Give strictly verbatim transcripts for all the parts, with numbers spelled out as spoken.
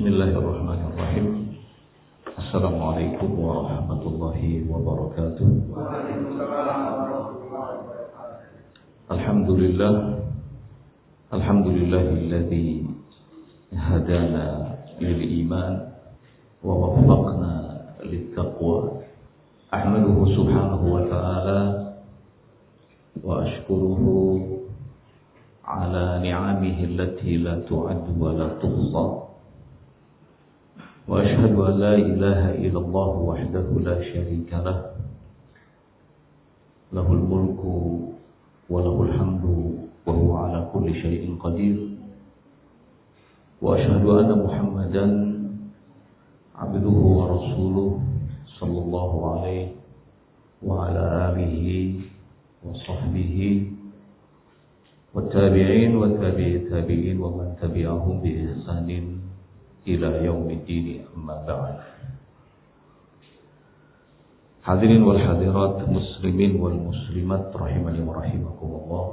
Bismillahirrahmanirrahim. Assalamualaikum warahmatullahi wabarakatuh. Alhamdulillah. Alhamdulillahilladzi hadana lil iman wa waffaqna lit taqwa. Ahmaduhu subhanahu wa ta'ala wa ashkuruhu ala ni'amihi allati la tu'addu wa la tuhsa. Wa ashhadu an la ilaha illallah wahdahu la syarika lah. Lahul mulku wa lahul hamdu wa huwa ala kulli syai'in qadir. Wa ashhadu anna Muhammadan abduhu wa rasuluh sallallahu alaihi wa ala alihi wa sahbihi wa tabi'in wa tabi'i tabi'in wa man tabi'ahum bi ihsanin ila yaumiddin, amma ba'd. Hadirin wal hadirat, muslimin wal muslimat rahimani wa rahimakumullah.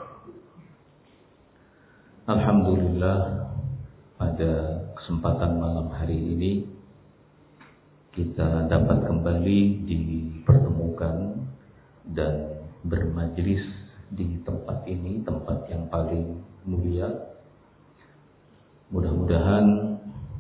Alhamdulillah, pada kesempatan malam hari ini kita dapat kembali dipertemukan dan bermajlis di tempat ini, tempat yang paling mulia. Mudah-mudahan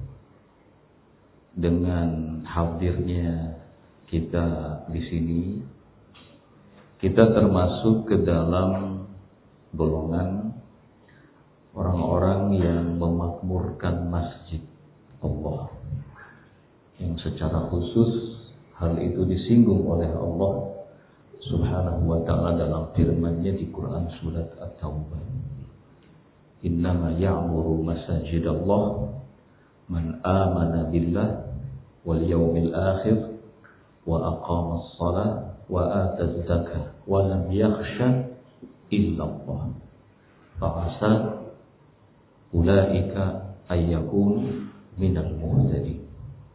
dengan hadirnya kita di sini, kita termasuk ke dalam golongan orang-orang yang memakmurkan masjid Allah, yang secara khusus hal itu disinggung oleh Allah Subhanahu wa ta'ala dalam firman-Nya di Quran surat At-Taubah. Innama ya'muru masajidallah man amana billah wal yawmil akhir wa aqama as-salah wa ata az-zakah wa lam yakhsha illa Allah fa asa ulaika ayyakun minal muhtadin.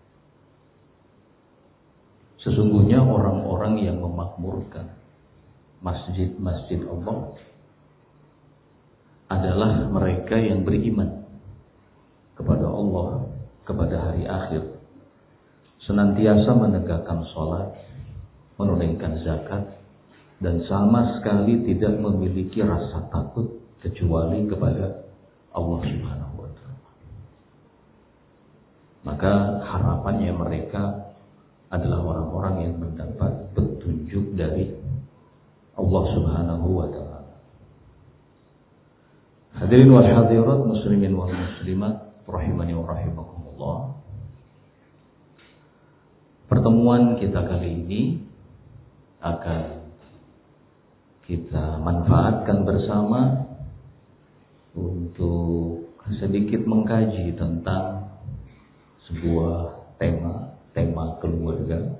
Sesungguhnya orang-orang yang memakmurkan masjid-masjid Allah adalah mereka yang beriman kepada Allah, kepada hari akhir, senantiasa menegakkan sholat, menunaikan zakat, dan sama sekali tidak memiliki rasa takut kecuali kepada Allah Subhanahu wa ta'ala. Maka harapannya mereka adalah orang-orang yang mendapat petunjuk dari Allah Subhanahu wa ta'ala. Hadirin wal hadirat, muslimin wal muslimat rahimani wa rahimakumullah. Pertemuan kita kali ini akan kita manfaatkan bersama untuk sedikit mengkaji tentang sebuah tema, tema keluarga,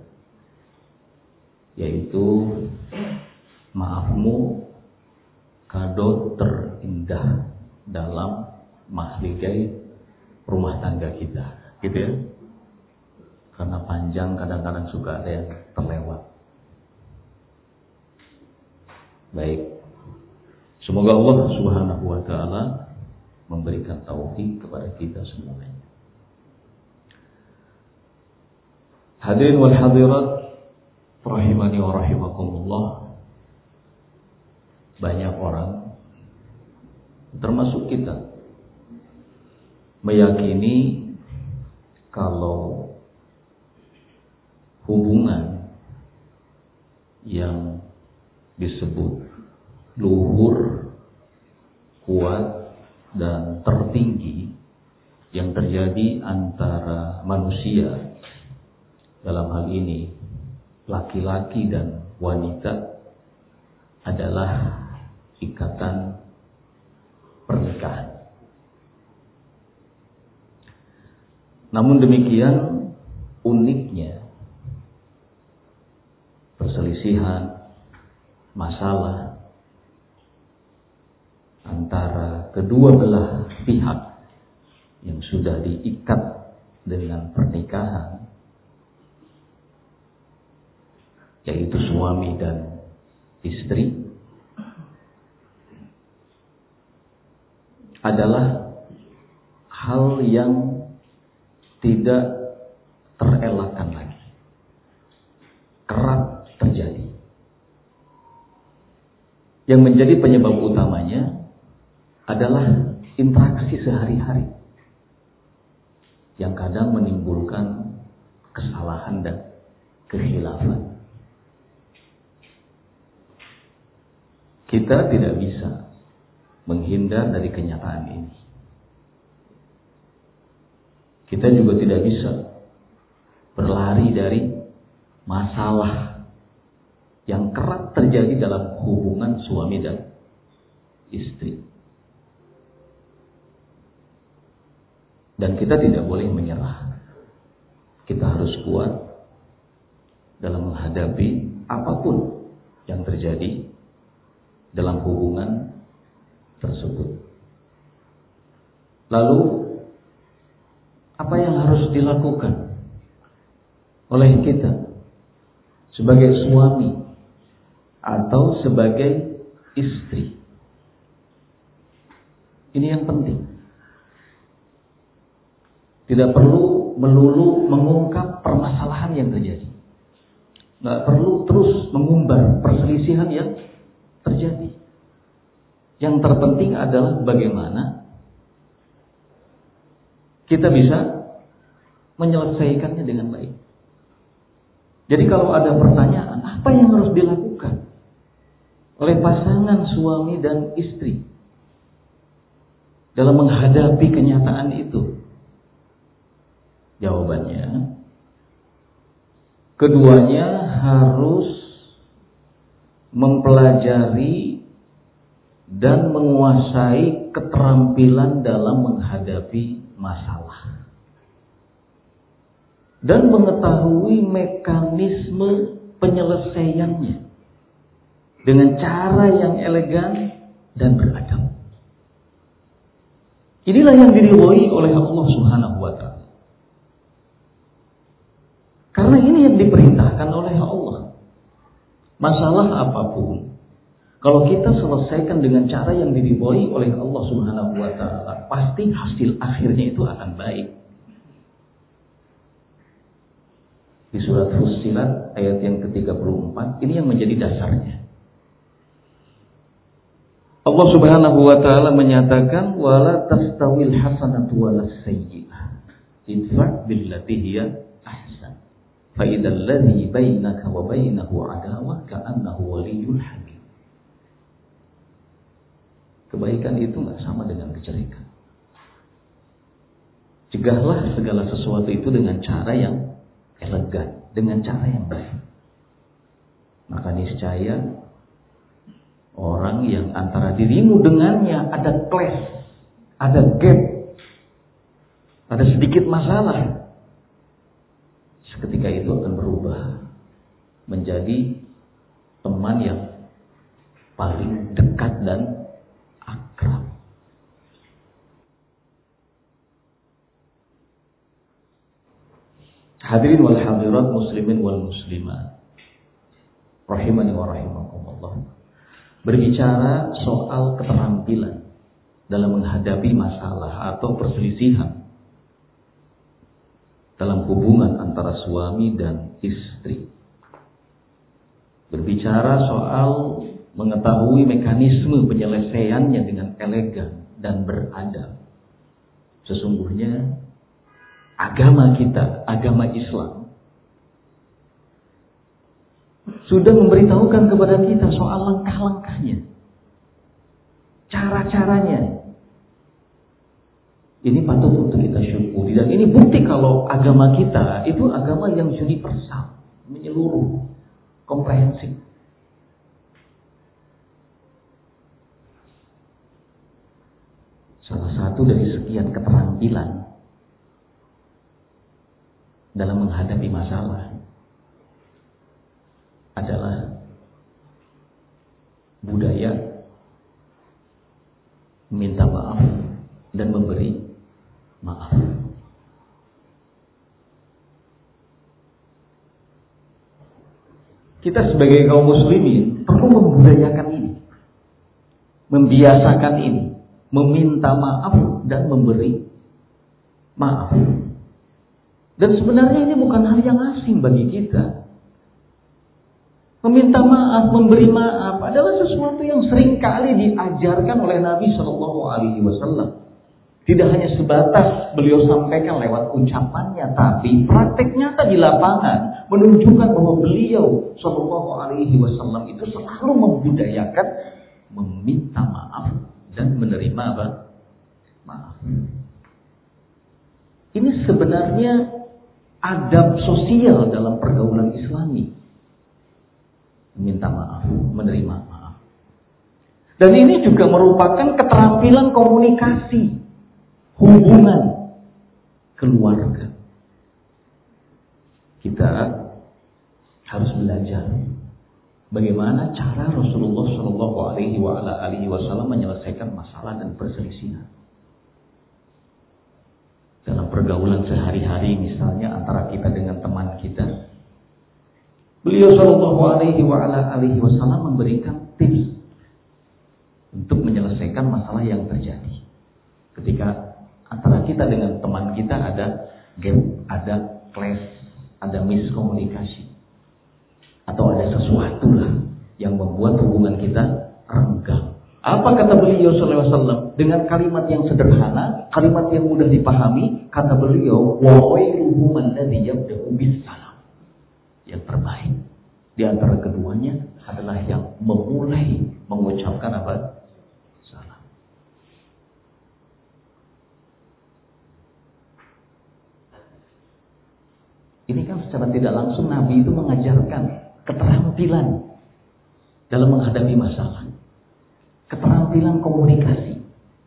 yaitu maafmu kado terindah dalam mahligai rumah tangga kita, gitu ya. Karena panjang kadang-kadang suka ada yang terlewat. Baik, semoga Allah Subhanahu wa ta'ala memberikan taufik kepada kita semuanya. Hadirin wal hadirat rahimani wa rahimakumullah. Banyak orang, termasuk kita, meyakini kalau hubungan yang disebut luhur, kuat, dan tertinggi yang terjadi antara manusia, dalam hal ini laki-laki dan wanita, adalah ikatan pernikahan. Namun demikian, uniknya perselisihan, masalah antara kedua belah pihak yang sudah diikat dengan pernikahan, yaitu suami dan istri, adalah hal yang tidak terelakkan lagi. Kerap terjadi. Yang menjadi penyebab utamanya adalah interaksi sehari-hari yang kadang menimbulkan kesalahan dan kekhilafan. Kita tidak bisa menghindar dari kenyataan ini. Kita juga tidak bisa berlari dari masalah yang kerap terjadi dalam hubungan suami dan istri. Dan kita tidak boleh menyerah. Kita harus kuat dalam menghadapi apapun yang terjadi dalam hubungan tersebut. Lalu, apa yang harus dilakukan oleh kita sebagai suami atau sebagai istri? Ini yang penting. Tidak perlu melulu mengungkap permasalahan yang terjadi. Nggak perlu terus mengumbar perselisihan yang terjadi. Yang terpenting adalah bagaimana kita bisa menyelesaikannya dengan baik. Jadi kalau ada pertanyaan, apa yang harus dilakukan oleh pasangan suami dan istri dalam menghadapi kenyataan itu? Jawabannya, keduanya harus mempelajari dan menguasai keterampilan dalam menghadapi masalah dan mengetahui mekanisme penyelesaiannya dengan cara yang elegan dan beradab. Inilah yang diridhoi oleh Allah Subhanahu wa taala. Karena ini yang diperintahkan oleh Allah. Masalah apapun, kalau kita selesaikan dengan cara yang diridhoi oleh Allah Subhanahu wa taala, pasti hasil akhirnya itu akan baik. Di surat Fussilat ayat yang ke tiga puluh empat, ini yang menjadi dasarnya. Allah Subhanahu wa taala menyatakan, wala tastawil hasanatu walas sayyi'ah, idfa' billati hiya ahsan. Fa idzal ladzi bainaka wa bainahu adawah ka'annahu waliyyun hamim. Kebaikan itu enggak sama dengan kejelekan. Cegahlah segala sesuatu itu dengan cara yang elegan, dengan cara yang baik. Maka niscaya orang yang antara dirimu dengannya ada clash, ada gap, ada sedikit masalah, seketika itu akan berubah menjadi teman yang paling dekat dan akrab. Hadirin wal hadirat, muslimin wal muslimat, rahimani wa rahimakumullah. Berbicara soal keterampilan dalam menghadapi masalah atau perselisihan dalam hubungan antara suami dan istri. Berbicara soal mengetahui mekanisme penyelesaiannya dengan elegan dan beradab. Sesungguhnya agama kita, agama Islam, sudah memberitahukan kepada kita soal langkah-langkahnya, cara-caranya. Ini patut untuk kita syukuri, dan ini bukti kalau agama kita itu agama yang universal, menyeluruh, komprehensif. Salah satu dari sekian keterampilan dalam menghadapi masalah adalah budaya minta maaf dan memberi maaf. Kita sebagai kaum muslimin perlu membudayakan ini, membiasakan ini, meminta maaf dan memberi maaf. Dan sebenarnya ini bukan hal yang asing bagi kita. Meminta maaf, memberi maaf adalah sesuatu yang sering kali diajarkan oleh Nabi Shallallahu Alaihi Wasallam. Tidak hanya sebatas beliau sampaikan lewat ucapannya, tapi praktek nyata di lapangan menunjukkan bahwa beliau Shallallahu Alaihi Wasallam itu selalu membudayakan meminta maaf dan menerima apa? Maaf. Ini sebenarnya adab sosial dalam pergaulan Islami. Minta maaf, menerima maaf. Dan ini juga merupakan keterampilan komunikasi, hubungan keluarga. Kita harus belajar bagaimana cara Rasulullah Shallallahu Alaihi Wasallam menyelesaikan masalah dan perselisihan dalam pergaulan sehari-hari, misalnya antara kita dengan teman kita. Beliau Shallallahu Alaihi Wasallam memberikan tips untuk menyelesaikan masalah yang terjadi. Ketika antara kita dengan teman kita ada gap, ada clash, ada miskomunikasi, atau ada sesuatu lah yang membuat hubungan kita renggang. Apa kata beliau Shallallahu Alaihi Wasallam? Dengan kalimat yang sederhana, kalimat yang mudah dipahami, kata beliau, wa khairuhum alladzi yabda'u bis-salam. Yang terbaik di antara keduanya adalah yang memulai mengucapkan apa? Salam. Ini kan secara tidak langsung Nabi itu mengajarkan keterampilan dalam menghadapi masalah, keterampilan komunikasi.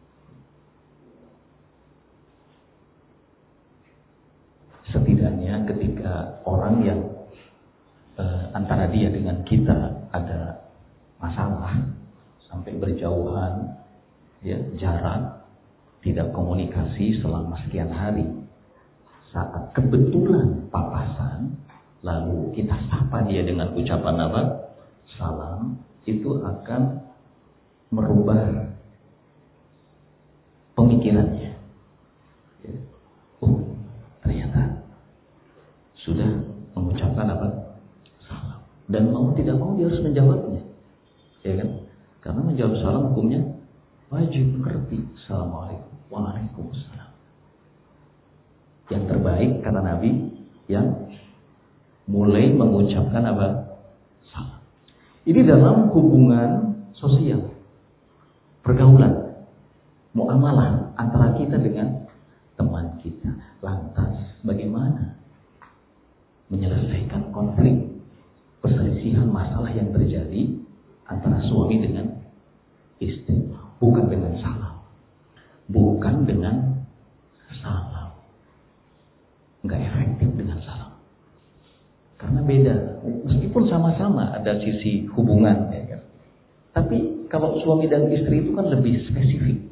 Setidaknya ketika orang yang antara dia dengan kita ada masalah sampai berjauhan, ya, jarak, tidak komunikasi selama sekian hari, saat kebetulan papasan lalu kita sapa dia dengan ucapan apa? Salam, itu akan merubah pemikirannya. Ya. Oh, ternyata sudah mengucapkan apa? Dan mau tidak mau dia harus menjawabnya, ya kan? Karena menjawab salam hukumnya wajib, mengerti. Assalamualaikum, waalaikumsalam. Yang terbaik kata Nabi yang mulai mengucapkan apa? Salam. Ini dalam hubungan sosial, pergaulan, muamalah antara kita dengan teman kita. Lantas bagaimana menyelesaikan konflik, perselisihan, masalah yang terjadi antara suami dengan istri? Bukan dengan salam, bukan dengan salam, nggak efektif dengan salam, karena beda. Meskipun sama-sama ada sisi hubungan, ya kan? Tapi kalau suami dan istri itu kan lebih spesifik.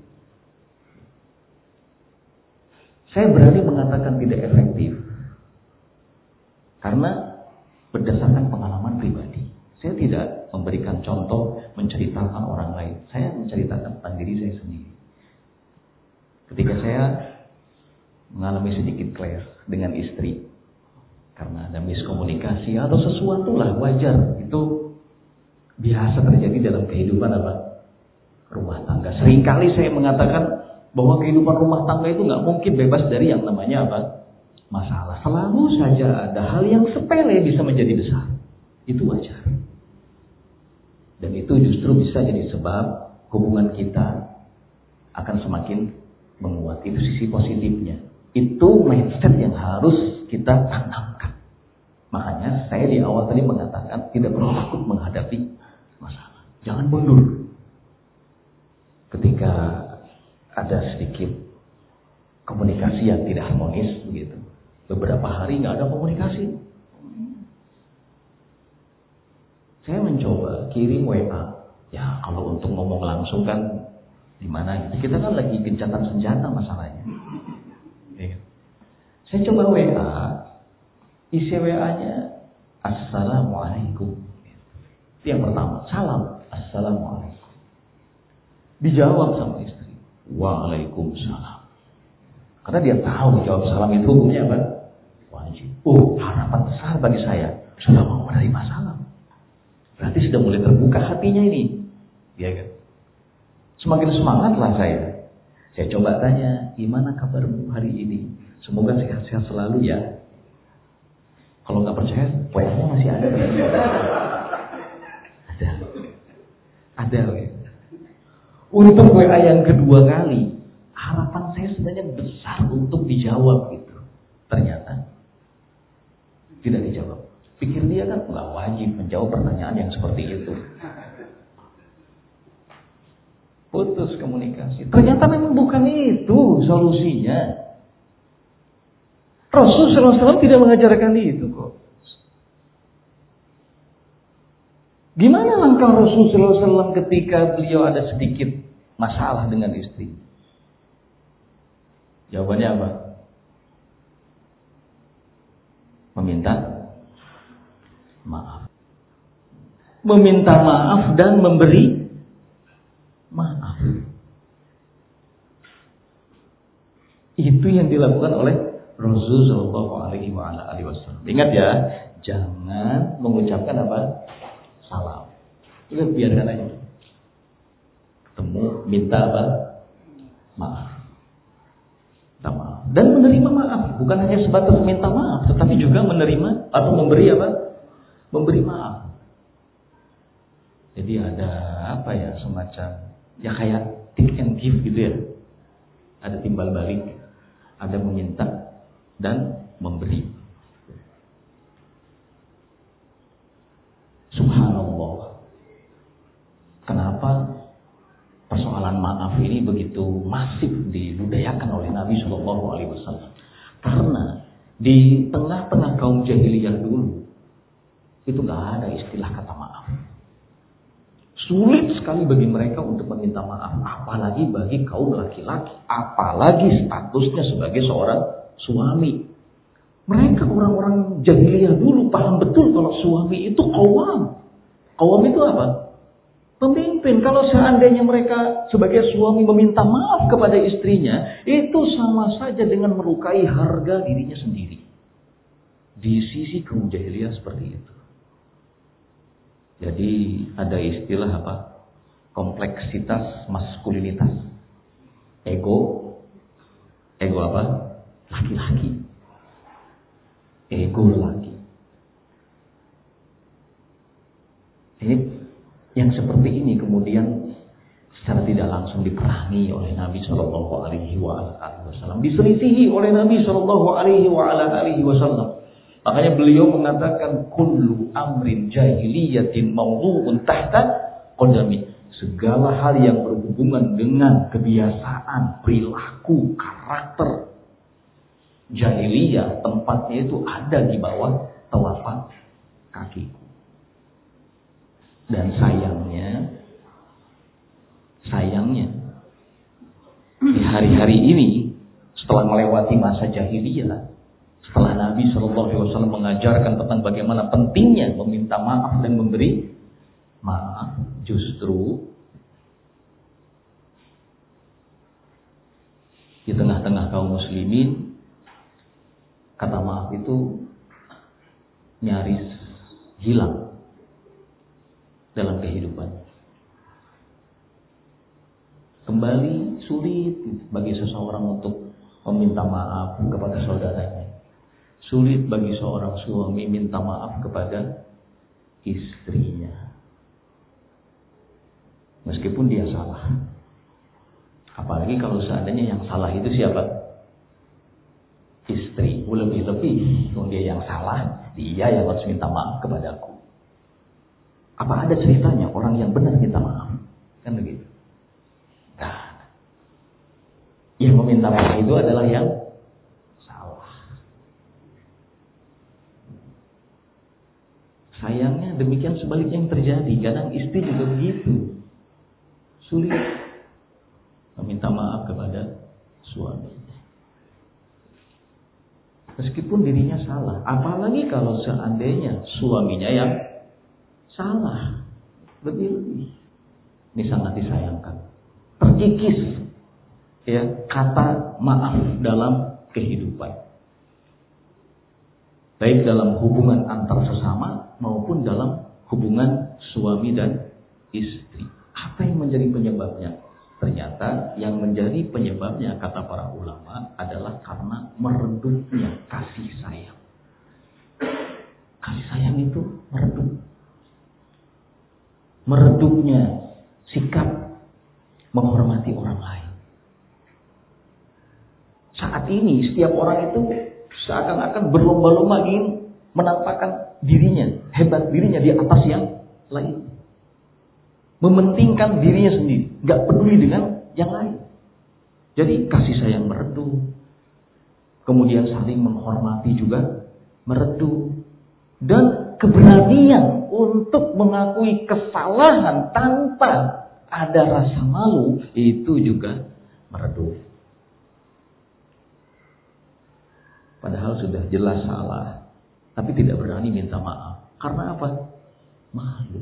Saya berani mengatakan tidak efektif karena berdasarkan pengalaman pribadi. Saya tidak memberikan contoh, menceritakan orang lain. Saya menceritakan tentang diri saya sendiri. Ketika saya mengalami sedikit clash dengan istri, karena ada miskomunikasi atau sesuatu lah, wajar. Itu biasa terjadi dalam kehidupan apa? Rumah tangga. Seringkali saya mengatakan bahwa kehidupan rumah tangga itu nggak mungkin bebas dari yang namanya apa? Masalah. Selalu saja ada hal yang sepele bisa menjadi besar. Itu wajar. Dan itu justru bisa jadi sebab hubungan kita akan semakin menguat. Itu sisi positifnya. Itu mindset yang harus kita tanamkan. Makanya saya di awal tadi mengatakan tidak perlu takut menghadapi masalah. Jangan mundur. Ketika ada sedikit komunikasi yang tidak harmonis begitu. Beberapa hari nggak ada komunikasi. Saya mencoba kirim W A. Ya kalau untuk ngomong langsung kan di mana gitu. Kita kan lagi gencatan senjata masalahnya. Ya. Saya coba W A, isi W A-nya Assalamualaikum. Itu yang pertama, salam, Assalamualaikum. Dijawab sama istri, Waalaikumsalam. Karena dia tahu jawab salam itu hukumnya apa? Oh, harapan besar bagi saya. Sudah mau menerima salam. Berarti sudah mulai terbuka hatinya ini. Ya kan? Semakin semangatlah saya. Saya coba tanya, gimana kabarmu hari ini? Semoga sehat-sehat selalu ya. Kalau nggak percaya, W A-nya masih ada. Ada. Ada. We. Untuk W A yang kedua kali, harapan saya sebenarnya besar untuk dijawab gitu. Ternyata tidak dijawab. Pikir dia kan nggak wajib menjawab pertanyaan yang seperti itu. Putus komunikasi. Ternyata memang bukan itu solusinya. Rasul shallallahu alaihi wasallam tidak mengajarkan itu kok. Gimana langkah Rasul shallallahu alaihi wasallam ketika beliau ada sedikit masalah dengan istri? Jawabannya apa? Meminta maaf. Meminta maaf dan memberi maaf. Itu yang dilakukan oleh Rasul Shallallahu Alaihi Wasallam. Ingat ya, jangan mengucapkan apa? Salam. Udah biarkan aja. Ketemu, minta apa? Maaf. Minta maaf. Dan menerima maaf. Bukan hanya sebatas minta maaf, tetapi juga menerima atau memberi apa? Memberi maaf. Jadi ada apa ya, semacam ya kayak take and give gitu ya. Ada timbal balik, ada meminta dan memberi. Subhanallah. Kenapa persoalan maaf ini begitu masif dibudayakan oleh Nabi Shallallahu Alaihi Wasallam? Karena di tengah-tengah kaum jahiliyah dulu itu nggak ada istilah kata maaf. Sulit sekali bagi mereka untuk meminta maaf, apalagi bagi kaum laki-laki, apalagi statusnya sebagai seorang suami. Mereka orang-orang jahiliyah dulu paham betul kalau suami itu qawwam. Qawwam itu apa? Pemimpin. Kalau seandainya mereka sebagai suami meminta maaf kepada istrinya, itu sama saja dengan melukai harga dirinya sendiri. Di sisi kaum jahiliyah seperti itu. Jadi ada istilah apa? Kompleksitas maskulinitas. Ego. Ego apa? Laki-laki. Ego laki. Ini yang seperti ini kemudian secara tidak langsung diperangi oleh Nabi Shallallahu Alaihi Wasallam, diselisihi oleh Nabi Shallallahu Alaihi Wasallam. Makanya beliau mengatakan kullu amrin jahiliyatin mawdu'un tahta qadami. Segala hal yang berhubungan dengan kebiasaan, perilaku, karakter jahiliyah, tempatnya itu ada di bawah telapak kakiku. Dan sayangnya, sayangnya di hari-hari ini setelah melewati masa jahiliyah, setelah Nabi Shallallahu Alaihi Wasallam mengajarkan tentang bagaimana pentingnya meminta maaf dan memberi maaf, justru di tengah-tengah kaum muslimin kata maaf itu nyaris hilang dalam kehidupan. Kembali sulit bagi seseorang untuk meminta maaf kepada saudaranya. Sulit bagi seorang suami minta maaf kepada istrinya. Meskipun dia salah. Apalagi kalau seandainya yang salah itu siapa? Istri. Lebih-lebih kalau dia yang salah, dia yang harus minta maaf kepadaku. Apa ada ceritanya orang yang benar minta maaf? Kan begitu. Nah, yang meminta maaf itu adalah yang sayangnya demikian sebaliknya yang terjadi. Kadang istri juga begitu. Sulit meminta maaf kepada suami. Meskipun dirinya salah. Apalagi kalau seandainya suaminya yang salah. Lebih-lebih. Ini sangat disayangkan. Terkikis ya, kata maaf dalam kehidupan. Baik dalam hubungan antar sesama maupun dalam hubungan suami dan istri. Apa yang menjadi penyebabnya? Ternyata yang menjadi penyebabnya, kata para ulama, adalah karena meredupnya kasih sayang. Kasih sayang itu meredup. Meredupnya sikap menghormati orang lain. Saat ini setiap orang itu seakan-akan berlomba-lomba ingin menampakkan dirinya, hebat dirinya di atas yang lain. Mementingkan dirinya sendiri, gak peduli dengan yang lain. Jadi kasih sayang meredup. Kemudian saling menghormati juga meredup. Dan keberanian untuk mengakui kesalahan tanpa ada rasa malu itu juga meredup. Padahal sudah jelas salah, tapi tidak berani minta maaf. Karena apa? Malu.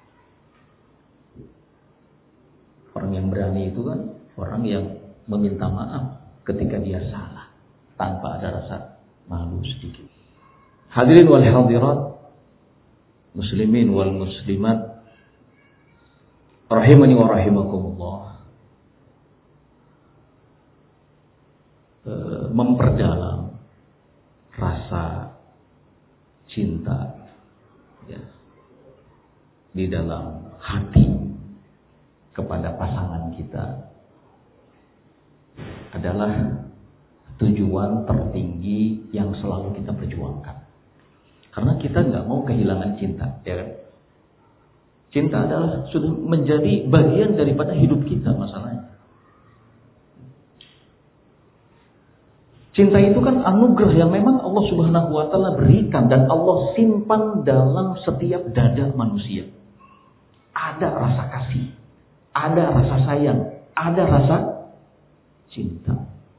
Orang yang berani itu kan orang yang meminta maaf ketika dia salah, tanpa ada rasa malu sedikit. Hadirin wal hadirat, muslimin wal muslimat, rahimani wa rahimakumullah. E, memperdalam rasa cinta ya, di dalam hati kepada pasangan kita adalah tujuan tertinggi yang selalu kita perjuangkan. Karena kita nggak mau kehilangan cinta, ya kan? Cinta adalah sudah menjadi bagian daripada hidup kita masalahnya. Cinta itu kan anugerah yang memang Allah Subhanahu wa taala berikan dan Allah simpan dalam setiap dada manusia. Ada rasa kasih, ada rasa sayang, ada rasa cinta.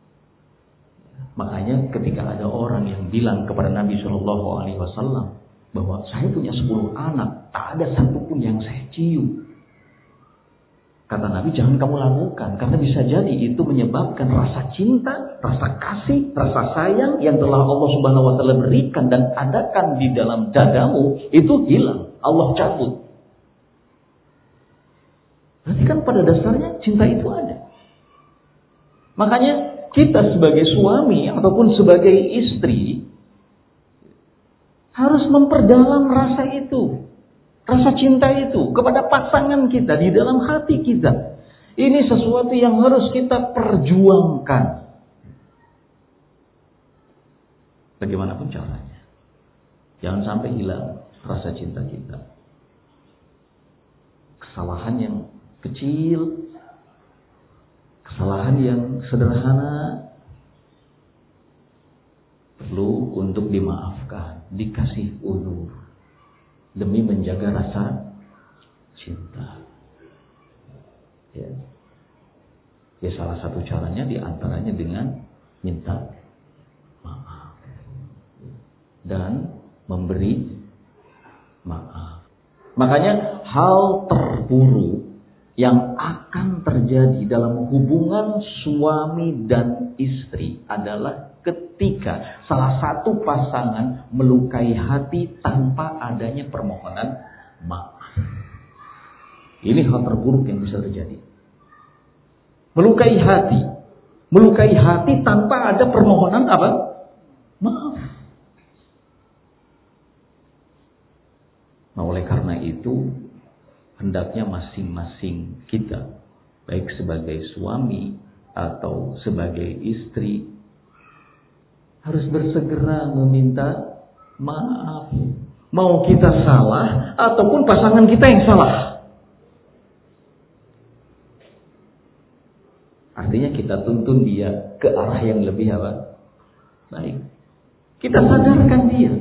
Makanya ketika ada orang yang bilang kepada Nabi Shallallahu Alaihi Wasallam bahwa saya punya sepuluh anak, tak ada satupun yang saya cium. Kata Nabi, jangan kamu lakukan, karena bisa jadi itu menyebabkan rasa cinta, rasa kasih, rasa sayang yang telah Allah Subhanahu Wa Taala berikan dan adakan di dalam dadamu itu hilang, Allah cabut. Berarti kan pada dasarnya cinta itu ada. Makanya kita sebagai suami ataupun sebagai istri harus memperdalam rasa itu. Rasa cinta itu kepada pasangan kita di dalam hati kita. Ini sesuatu yang harus kita perjuangkan. Bagaimanapun caranya. Jangan sampai hilang rasa cinta kita. Kesalahan yang kecil, kesalahan yang sederhana perlu untuk dimaafkan, dikasih uzur demi menjaga rasa cinta. Ya. Ya salah satu caranya diantaranya dengan minta maaf dan memberi maaf. Makanya hal terburuk yang akan terjadi dalam hubungan suami dan istri adalah ketika salah satu pasangan melukai hati tanpa adanya permohonan maaf. Ini hal terburuk yang bisa terjadi. Melukai hati. Melukai hati tanpa ada permohonan apa? Maaf. Nah, oleh karena itu hendaknya masing-masing kita, baik sebagai suami atau sebagai istri, harus bersegera meminta maaf. Mau kita salah ataupun pasangan kita yang salah. Artinya kita tuntun dia ke arah yang lebih apa? Baik. Kita sadarkan dia.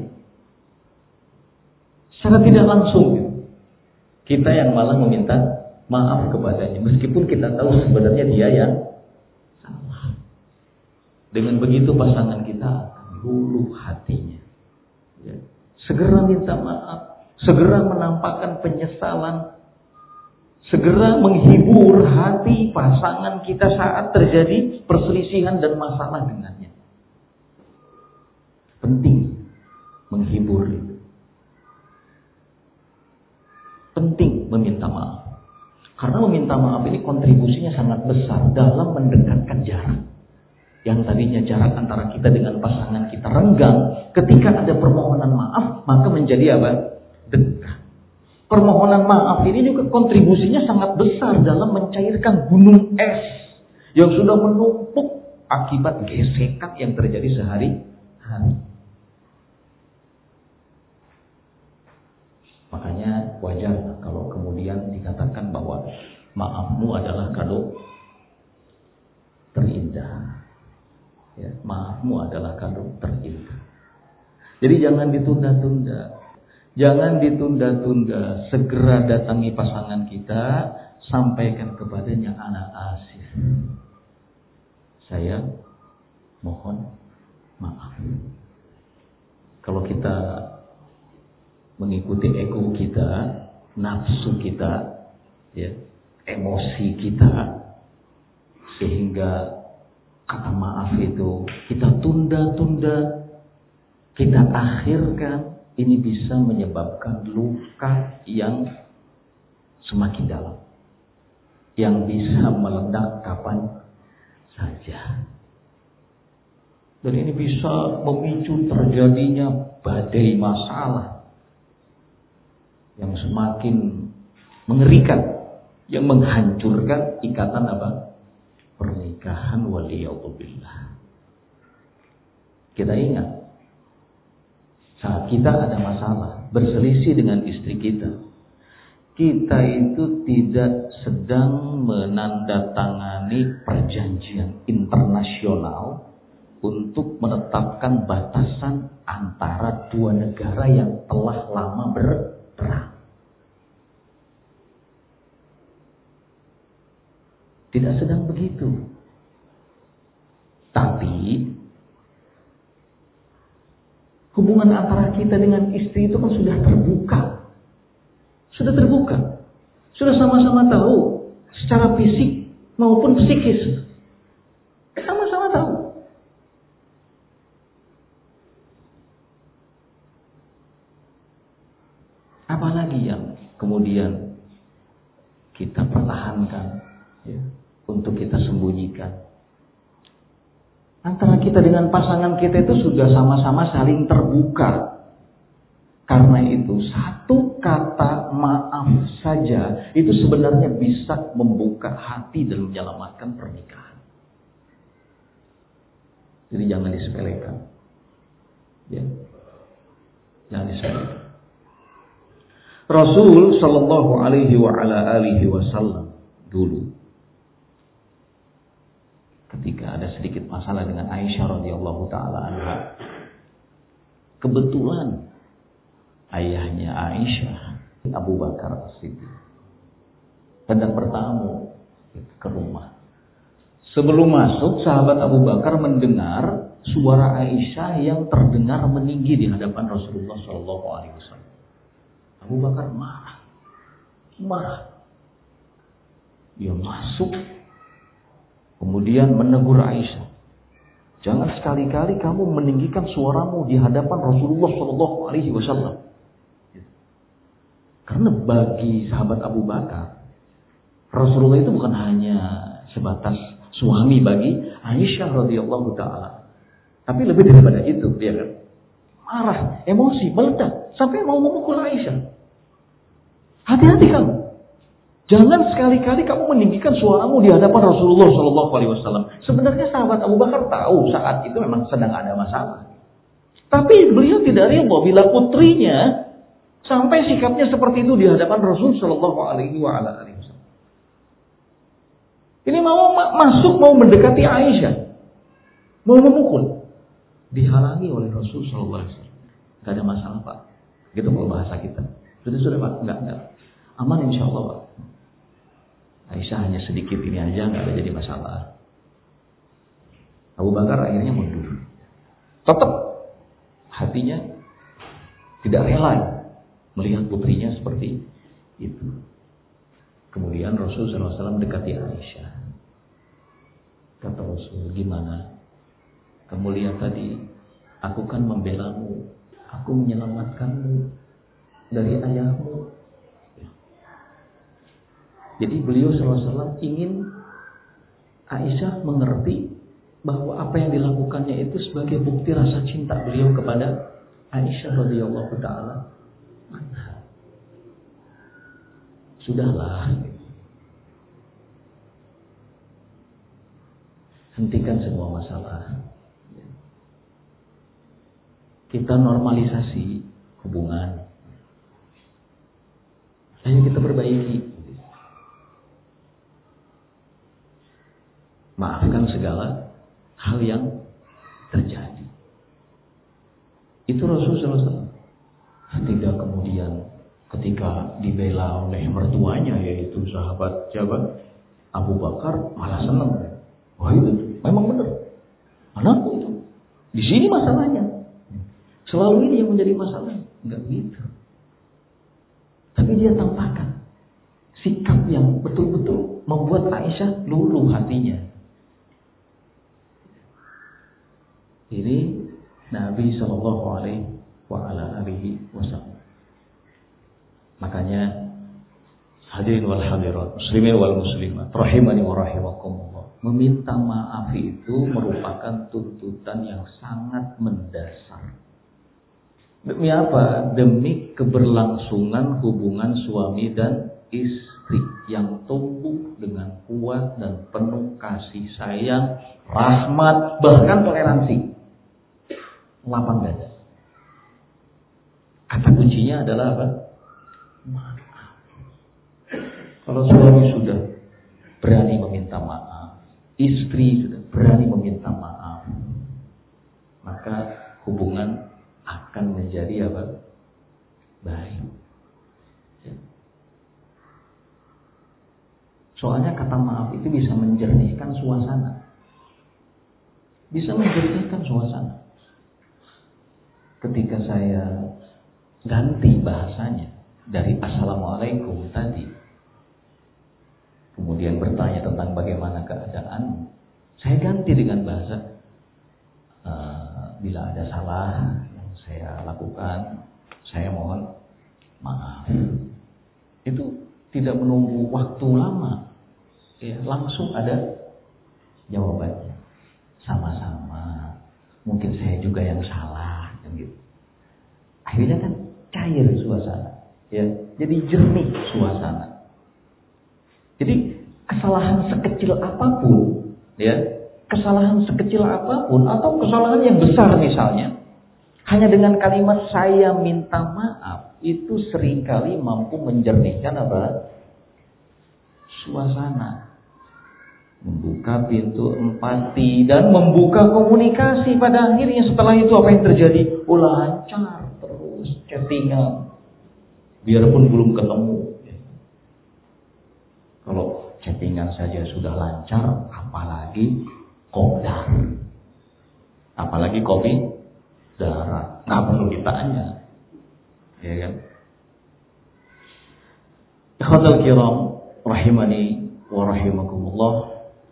Secara tidak langsung. Kita yang malah meminta maaf kepadanya. Meskipun kita tahu sebenarnya dia yang salah. Dengan begitu pasangan kita akan luluh hatinya. Ya. Segera minta maaf. Segera menampakkan penyesalan. Segera menghibur hati pasangan kita saat terjadi perselisihan dan masalah dengannya. Penting. menghibur. Penting meminta maaf. Karena meminta maaf ini kontribusinya sangat besar dalam mendekatkan jarak. Yang tadinya jarak antara kita dengan pasangan kita renggang, ketika ada permohonan maaf, maka menjadi apa? Dekat. Permohonan maaf ini juga kontribusinya sangat besar dalam mencairkan gunung es yang sudah menumpuk akibat gesekan yang terjadi sehari-hari. Makanya wajar kalau kemudian dikatakan bahwa maafmu adalah kado terindah. Ya, maafmu adalah kado terindah. Jadi jangan ditunda-tunda. Jangan ditunda-tunda. Segera datangi pasangan kita, sampaikan kepadanya, ana asif. Saya mohon maaf. Kalau kita mengikuti ego kita, nafsu kita, ya, emosi kita, sehingga kata maaf itu kita tunda-tunda, kita akhirkan, ini bisa menyebabkan luka yang semakin dalam, yang bisa meledak kapan saja. Dan ini bisa memicu terjadinya badai masalah yang semakin mengerikan, yang menghancurkan ikatan apa? Pernikahan waliyadzubillah. Kita ingat, saat kita ada masalah, berselisih dengan istri kita, kita itu tidak sedang menandatangani perjanjian internasional untuk menetapkan batasan antara dua negara yang telah lama berperang. Tidak sedang begitu. Tapi hubungan antara kita dengan istri itu kan sudah terbuka. Sudah terbuka. Sudah sama-sama tahu secara fisik maupun psikis. Sama-sama tahu. Apalagi yang kemudian kita pertahankan, ya, untuk kita sembunyikan. Antara kita dengan pasangan kita itu sudah sama-sama saling terbuka. Karena itu satu kata maaf saja itu sebenarnya bisa membuka hati dan menyelamatkan pernikahan. Jadi jangan disepelekan. Ya. Jangan disepelekan. Rasul sallallahu alaihi wa ala alihi wasallam dulu ketika ada sedikit masalah dengan Aisyah radhiyallahu taala anha. Kebetulan ayahnya Aisyah, Abu Bakar As-Siddiq, hendak bertamu ke rumah. Sebelum masuk, sahabat Abu Bakar mendengar suara Aisyah yang terdengar meninggi di hadapan Rasulullah sallallahu alaihi wasallam. Abu Bakar marah. Marah. Dia masuk, kemudian menegur Aisyah. Jangan sekali-kali kamu meninggikan suaramu di hadapan Rasulullah sallallahu alaihi wasallam. Karena bagi sahabat Abu Bakar, Rasulullah itu bukan hanya sebatas suami bagi Aisyah radhiyallahu taala, tapi lebih daripada itu, dia kan marah, emosi, meledak sampai mau memukul Aisyah. Hati-hati kamu. Jangan sekali-kali kamu meninggikan suaramu di hadapan Rasulullah sallallahu alaihi wasallam. Sebenarnya sahabat Abu Bakar tahu saat itu memang sedang ada masalah. Tapi beliau tidak rela bila putrinya sampai sikapnya seperti itu di hadapan Rasul sallallahu alaihi wasallam. Ini mau masuk, mau mendekati Aisyah, mau memukul, dihalangi oleh Rasul sallallahu alaihi wasallam. Gak ada masalah, Pak. Gitu kalau bahasa kita. Sudah sudah Pak, enggak enggak. Aman insyaallah, Pak. Aisyah hanya sedikit ini aja, nggak ada jadi masalah. Abu Bakar akhirnya mundur. Tetap hatinya tidak rela melihat putrinya seperti itu. Kemudian Rasul sallallahu alaihi wasallam dekati Aisyah. Kata Rasul, gimana? Kamu lihat tadi, aku kan membelamu, aku menyelamatkanmu dari ayahmu. Jadi beliau shallallahu alaihi wasallam ingin Aisyah mengerti bahwa apa yang dilakukannya itu sebagai bukti rasa cinta beliau kepada Aisyah radhiyallahu taala anha. Sudahlah, hentikan semua masalah. Kita normalisasi hubungan. Ayo kita perbaiki. Maafkan segala hal yang terjadi. Itu Rasulullah shallallahu alaihi wasallam. Tidak kemudian ketika dibela oleh mertuanya, yaitu sahabat siapa? Abu Bakar, malah senang. Wah itu memang benar. Anakku itu. Di sini masalahnya. Selalu ini yang menjadi masalah. Enggak gitu. Tapi dia tampakkan sikap yang betul-betul membuat Aisyah luluh hatinya. Ini Nabi Shallallahu Alaihi Wasallam. Makanya hadirin wal hadirat, muslimin wal muslimat, rahimani wa rahimakumullah. Meminta maaf itu merupakan tuntutan yang sangat mendasar. Demi apa? Demi keberlangsungan hubungan suami dan istri yang tumbuh dengan kuat dan penuh kasih sayang, rahmat, bahkan toleransi. Lapang dada. Kata kuncinya adalah apa? Maaf. Kalau suami sudah berani meminta maaf, istri sudah berani meminta maaf, maka hubungan akan menjadi apa? Baik. Soalnya kata maaf itu bisa menjernihkan suasana. Bisa menjernihkan suasana. Ketika saya ganti bahasanya dari Assalamualaikum tadi, kemudian bertanya tentang bagaimana keadaan, saya ganti dengan bahasa uh, bila ada salah yang saya lakukan, saya mohon maaf. Itu tidak menunggu waktu lama, ya, langsung ada jawabannya. Sama-sama, mungkin saya juga yang salah. Gitu. Akhirnya kan cair suasana, ya, jadi jernih suasana. Jadi kesalahan sekecil apapun, ya, kesalahan sekecil apapun atau kesalahan yang besar misalnya, hanya dengan kalimat saya minta maaf itu seringkali mampu menjernihkan apa? Suasana. Membuka pintu empati dan membuka komunikasi. Pada akhirnya setelah itu apa yang terjadi? Oh, lancar terus chattingan, biarpun belum ketemu. Kalau chattingan saja sudah lancar, apalagi kopdar, apalagi kopi darat, nggak perlu ditanya, ya kan? Ikhwatul kiram, rahimani wa rahimakumullah.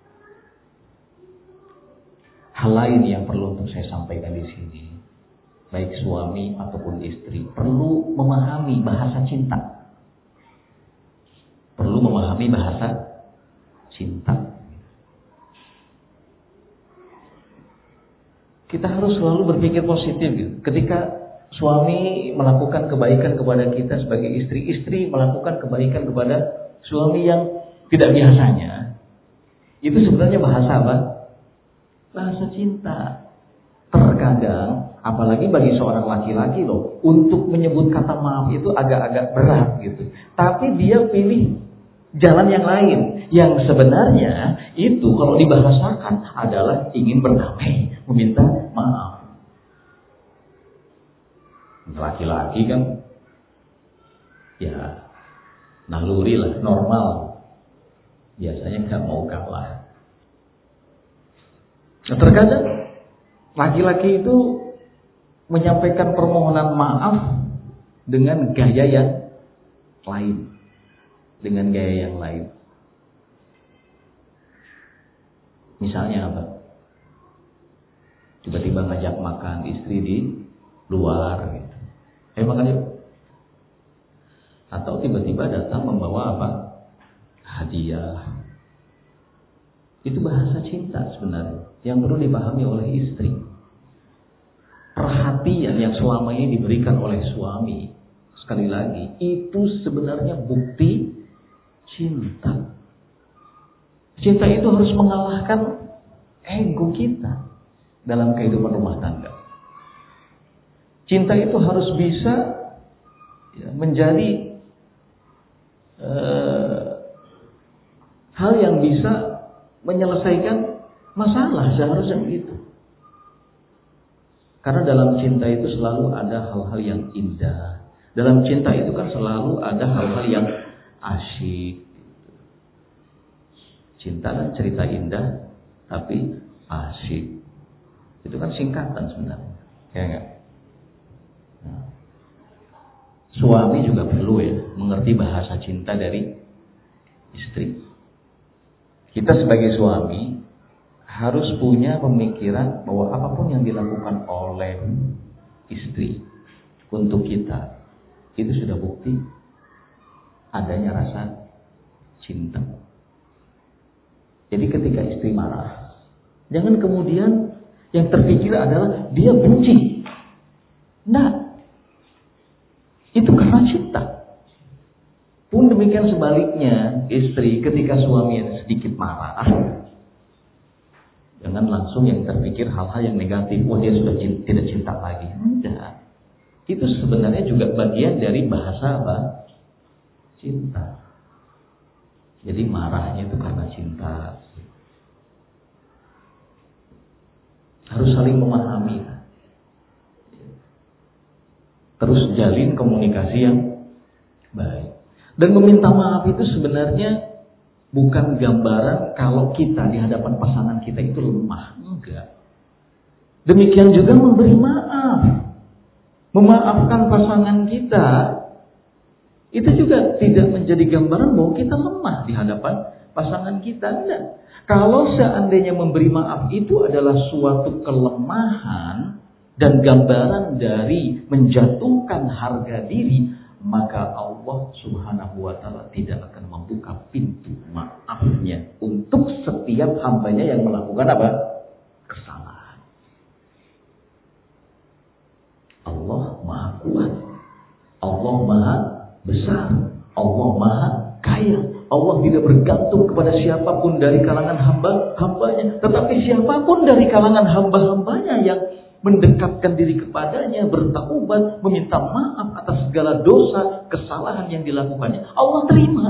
Hal lain yang perlu untuk saya sampaikan di sini, baik suami ataupun istri, perlu memahami bahasa cinta. Perlu memahami bahasa cinta. Kita harus selalu berpikir positif gitu. Ketika suami melakukan kebaikan kepada kita sebagai istri, istri melakukan kebaikan kepada suami yang tidak biasanya, itu sebenarnya bahasa apa? Bahasa cinta. Terkadang, apalagi bagi seorang laki-laki loh, untuk menyebut kata maaf itu agak-agak berat gitu. Tapi dia pilih jalan yang lain, yang sebenarnya itu kalau dibahasakan adalah ingin berdamai, meminta maaf. Laki-laki kan, ya naluri lah, normal. Biasanya nggak mau kalah. Nah, terkadang laki-laki itu menyampaikan permohonan maaf dengan gaya yang lain, dengan gaya yang lain. Misalnya apa? Tiba-tiba ngajak makan istri di luar, gitu. Ayo makan yuk. Atau tiba-tiba datang membawa apa? Hadiah. Itu bahasa cinta sebenarnya yang perlu dipahami oleh istri. Perhatian yang selama ini diberikan oleh suami, sekali lagi, itu sebenarnya bukti cinta. Cinta itu harus mengalahkan ego kita dalam kehidupan rumah tangga. Cinta itu harus bisa ya, menjadi Uh, hal yang bisa menyelesaikan masalah, seharusnya begitu. Karena dalam cinta itu selalu ada hal-hal yang indah. Dalam cinta itu kan selalu ada hal-hal yang asyik. Cinta kan cerita indah tapi asyik. Itu kan singkatan sebenarnya, ya enggak? Nah. Suami juga perlu ya mengerti bahasa cinta dari istri. Kita sebagai suami harus punya pemikiran bahwa apapun yang dilakukan oleh istri untuk kita itu sudah bukti adanya rasa cinta. Jadi ketika istri marah, jangan kemudian yang terpikir adalah dia benci. Nah, itu karena cinta. Pun demikian sebaliknya, istri ketika suaminya sedikit marah, jangan langsung yang terpikir hal-hal yang negatif. Oh, dia sudah cinta, tidak cinta lagi. Tidak. Itu sebenarnya juga bagian dari bahasa apa? Cinta. Jadi marahnya itu karena cinta. Harus saling memahami. Terus jalin komunikasi yang baik. Dan meminta maaf itu sebenarnya bukan gambaran kalau kita di hadapan pasangan kita itu lemah. Enggak. Demikian juga memberi maaf. Memaafkan pasangan kita itu juga tidak menjadi gambaran bahwa kita lemah di hadapan pasangan kita. Enggak. Kalau seandainya memberi maaf itu adalah suatu kelemahan dan gambaran dari menjatuhkan harga diri, maka Allah Subhanahu wa Ta'ala tidak akan membuka pintu maafnya untuk setiap hambanya yang melakukan apa? Kesalahan. Allah Maha Kuat, Allah Maha Besar, Allah Maha Kaya. Allah tidak bergantung kepada siapapun dari kalangan hamba-hambanya, tetapi siapapun dari kalangan hamba-hambanya yang mendekatkan diri kepadanya, bertaubat, meminta maaf atas segala dosa, kesalahan yang dilakukannya, Allah terima.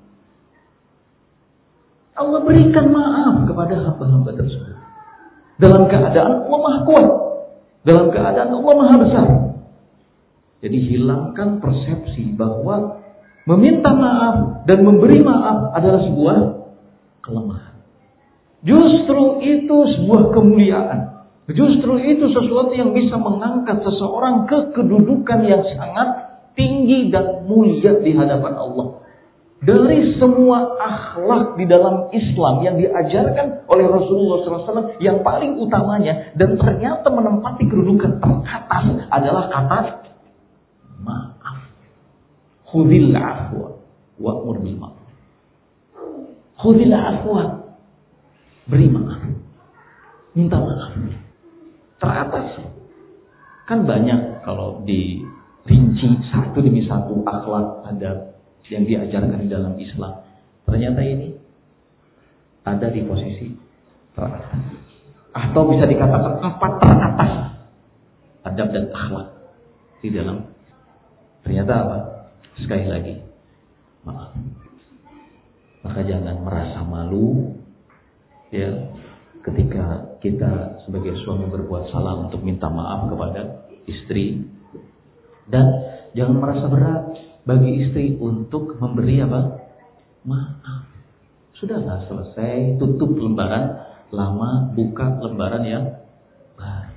Allah berikan maaf kepada hamba-hamba tersebut. Dalam keadaan Allah Maha Kuat, dalam keadaan Allah Maha Besar. Jadi hilangkan persepsi bahwa meminta maaf dan memberi maaf adalah sebuah kelemahan. Justru itu sebuah kemuliaan. Justru itu sesuatu yang bisa mengangkat seseorang ke kedudukan yang sangat tinggi dan mulia di hadapan Allah. Dari semua akhlak di dalam Islam yang diajarkan oleh Rasulullah shallallahu alaihi wasallam, yang paling utamanya dan ternyata menempati kedudukan teratas adalah kata maaf. Khudhil afwa wa'mur bil ma'ruf. Khudhil afwa, beri maaf, minta maaf. Teratas. Kan banyak kalau dirinci satu demi satu akhlak adab yang diajarkan di dalam Islam. Ternyata ini ada di posisi teratas. Atau bisa dikatakan empat teratas adab dan akhlak di dalam. Ternyata apa? Sekali lagi, maaf. Maka jangan merasa malu ya ketika kita sebagai suami berbuat salah untuk minta maaf kepada istri, dan jangan merasa berat bagi istri untuk memberi apa? Maaf. Sudahlah, selesai, tutup lembaran lama, buka lembaran yang baru.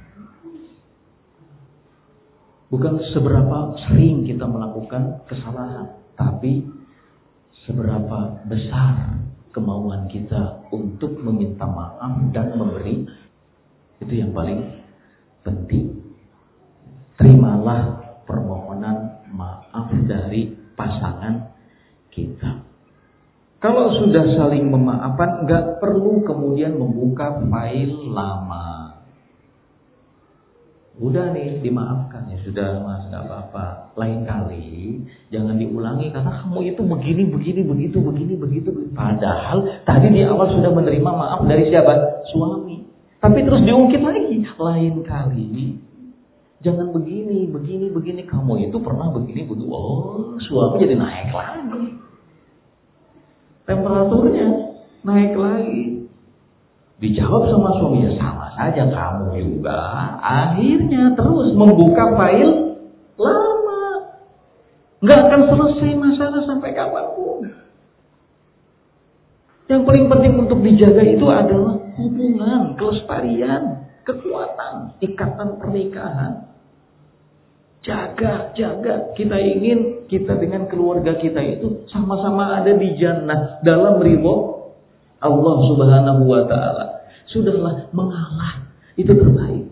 Bukan seberapa sering kita melakukan kesalahan, tapi seberapa besar kemauan kita untuk meminta maaf dan memberi. Itu yang paling penting. Terimalah permohonan dari pasangan kita. Kalau sudah saling memaafkan, nggak perlu kemudian membuka file lama. Udah nih, dimaafkan, ya sudah mas, nggak apa-apa. Lain kali jangan diulangi karena kamu itu begini, begini, begitu, begini, begitu. Padahal tadi di awal sudah menerima maaf dari siapa? Suami. Tapi terus diungkit lagi. Lain kali jangan begini, begini, begini. Kamu itu pernah begini, begini. Oh, suami jadi naik lagi. Temperaturnya naik lagi. Dijawab sama suami, ya sama saja kamu juga. Akhirnya terus membuka file lama. Nggak akan selesai masalah sampai kapanpun. Yang paling penting untuk dijaga itu adalah hubungan, kelestarian, kekuatan, ikatan pernikahan. Jaga, jaga. Kita ingin kita dengan keluarga kita itu sama-sama ada di jannah dalam ridho Allah Subhanahu wa ta'ala. Sudahlah, mengalah. Itu terbaik.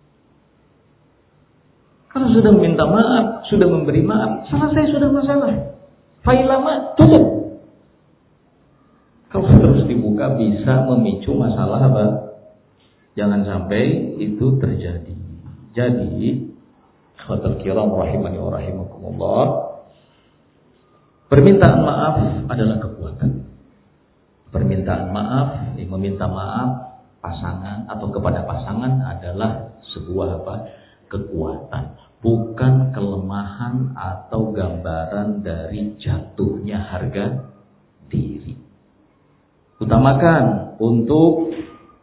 Kalau sudah meminta maaf, sudah memberi maaf, selesai sudah masalah. File lama, tutup. Kalau terus dibuka bisa memicu masalah apa? Jangan sampai itu terjadi. Jadi, khawatir kiram rahimani wa rahimakumullah, permintaan maaf adalah kekuatan. Permintaan maaf, meminta maaf pasangan atau kepada pasangan adalah sebuah apa? Kekuatan, bukan kelemahan atau gambaran dari jatuhnya harga diri. Utamakan untuk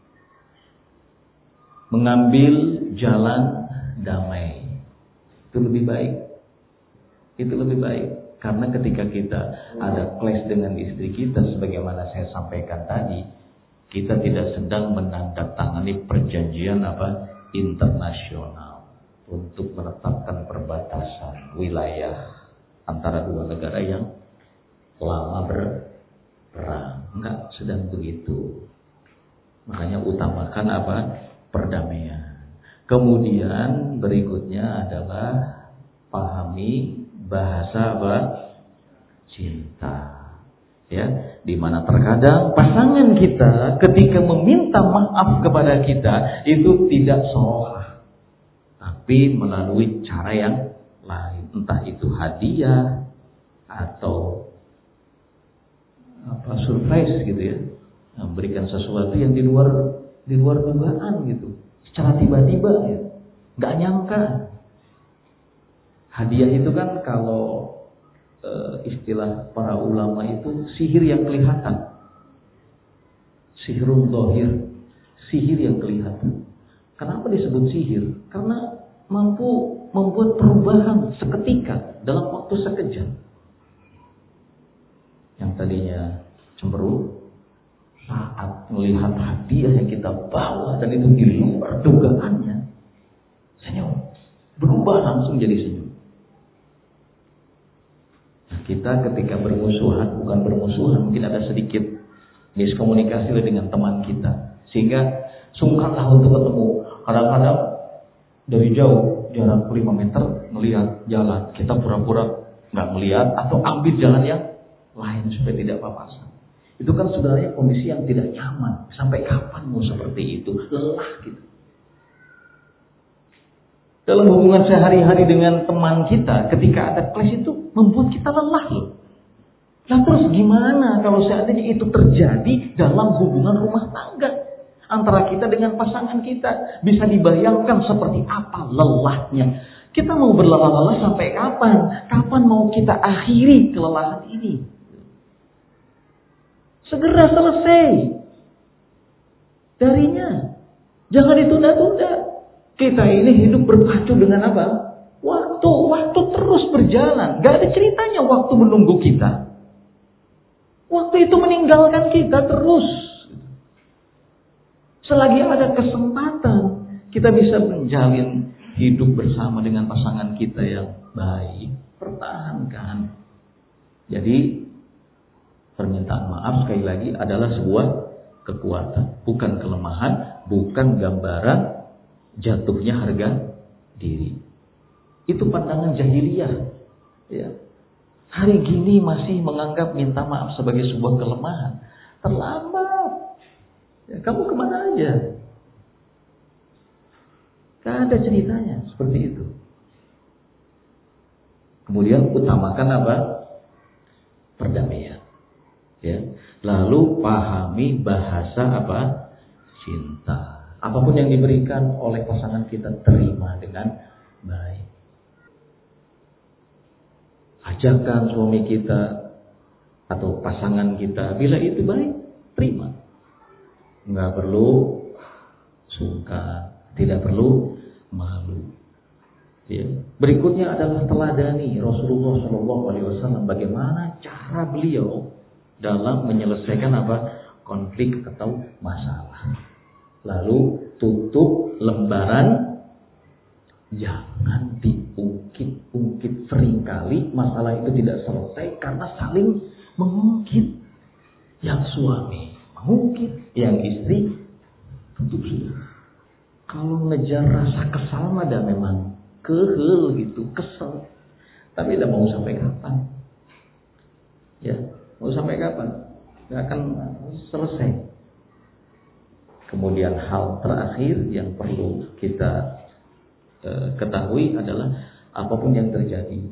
mengambil jalan damai. Itu lebih baik. Itu lebih baik. Karena ketika kita ada clash dengan istri kita, sebagaimana saya sampaikan tadi, kita tidak sedang menandatangani perjanjian apa internasional untuk menetapkan perbatasan wilayah antara dua negara yang lama berperang. Enggak sedang begitu. Makanya utamakan apa? Perdamaian. Kemudian berikutnya adalah pahami bahasa apa? Cinta. Ya, di mana terkadang pasangan kita ketika meminta maaf kepada kita itu tidak seolah, tapi melalui cara yang lain, entah itu hadiah atau apa surprise gitu ya, memberikan sesuatu yang di luar di luar dugaan gitu, secara tiba-tiba ya, nggak nyangka. Hadiah itu kan kalau Uh, istilah para ulama itu sihir yang kelihatan, sihirun dhahir, sihir yang kelihatan. Kenapa disebut sihir? Karena mampu membuat perubahan seketika dalam waktu sekejap. Yang tadinya cemberut, saat melihat hadiah yang kita bawa dan itu di luar dugaannya, senyum, berubah langsung jadi senyum. Kita ketika bermusuhan, bukan bermusuhan, mungkin ada sedikit miskomunikasi dengan teman kita, sehingga sungkanlah untuk ketemu. Kadang-kadang dari jauh, jarak lima meter, melihat jalan, kita pura-pura nggak melihat atau ambil jalan yang lain supaya tidak papasan. Itu kan sebenarnya kondisi yang tidak nyaman. Sampai kapan mau seperti itu? Lelah gitu. Dalam hubungan sehari-hari dengan teman kita, ketika ada clash itu membuat kita lelah loh. Nah terus gimana kalau seandainya itu terjadi dalam hubungan rumah tangga antara kita dengan pasangan kita? Bisa dibayangkan seperti apa lelahnya. Kita mau berlelah-lelah sampai kapan? Kapan mau kita akhiri kelelahan ini? Segera selesai darinya. Jangan ditunda-tunda. Kita ini hidup berpacu dengan apa? Waktu. Waktu terus berjalan. Gak ada ceritanya waktu menunggu kita. Waktu itu meninggalkan kita terus. Selagi ada kesempatan, kita bisa menjalin hidup bersama dengan pasangan kita yang baik. Pertahankan. Jadi, permintaan maaf sekali lagi adalah sebuah kekuatan. Bukan kelemahan, bukan gambaran jatuhnya harga diri. Itu pandangan jahiliyah. Ya. Hari gini masih menganggap minta maaf sebagai sebuah kelemahan. Terlambat. Ya, kamu kemana aja? Gak ada ceritanya seperti itu. Kemudian utamakan apa? Perdamaian. Ya. Lalu pahami bahasa apa? Cinta. Apapun yang diberikan oleh pasangan kita, terima dengan baik. Ajakan suami kita atau pasangan kita, bila itu baik, terima. Nggak perlu sungkan, tidak perlu malu. Ya. Berikutnya adalah teladani Rasulullah shallallahu alaihi wasallam, bagaimana cara beliau dalam menyelesaikan apa konflik atau masalah. Lalu tutup lembaran. Jangan diungkit-ungkit. Seringkali masalah itu tidak selesai karena saling mengungkit. Yang suami mengungkit, yang istri tutup sudah. Kalau ngejar rasa kesal mah dah memang kehel gitu, kesel. Tapi dah mau sampai kapan? Ya, mau sampai kapan? Gak akan selesai. Kemudian hal terakhir yang perlu kita ketahui adalah apapun yang terjadi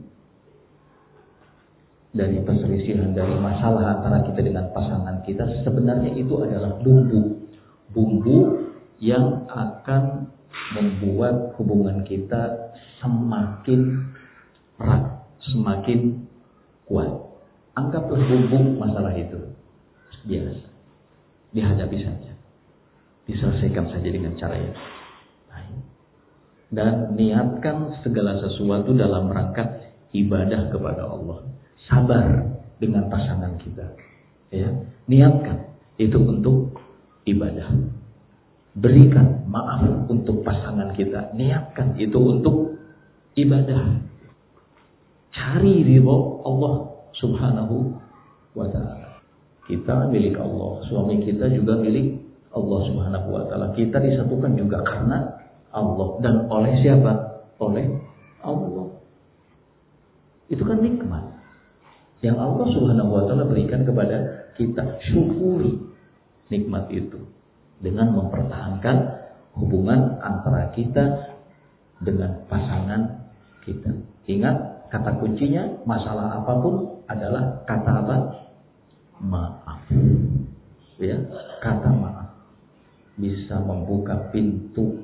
dari perselisihan, dari masalah antara kita dengan pasangan kita, sebenarnya itu adalah bumbu bumbu yang akan membuat hubungan kita semakin erat, semakin kuat. Anggaplah bumbu masalah itu biasa, dihadapi saja, diselesaikan saja dengan cara yang baik. Dan niatkan segala sesuatu dalam rangka ibadah kepada Allah. Sabar dengan pasangan kita. Ya, niatkan itu untuk ibadah. Berikan maaf untuk pasangan kita. Niatkan itu untuk ibadah. Cari ridho Allah Subhanahu wa ta'ala. Kita milik Allah, suami kita juga milik Allah Subhanahu wa ta'ala. Kita disatukan juga karena Allah, dan oleh siapa? Oleh Allah. Itu kan nikmat yang Allah Subhanahu wa ta'ala berikan kepada kita. Syukuri nikmat itu dengan mempertahankan hubungan antara kita dengan pasangan kita. Ingat, kata kuncinya masalah apapun adalah kata apa? Maaf. Ya, kata maaf bisa membuka pintu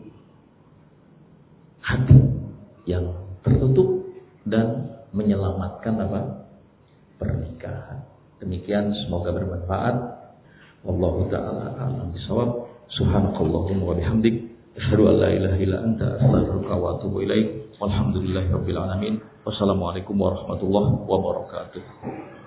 hati yang tertutup dan menyelamatkan apa? Pernikahan. Demikian, semoga bermanfaat. Wallahu ta'ala a'lam bishawab. Subhanakallahumma wa bihamdik, asyhadu an la ilaha illa anta, astaghfiruka wa atubu ilaik. Walhamdulillahirabbil alamin. Wassalamualaikum warahmatullahi wabarakatuh.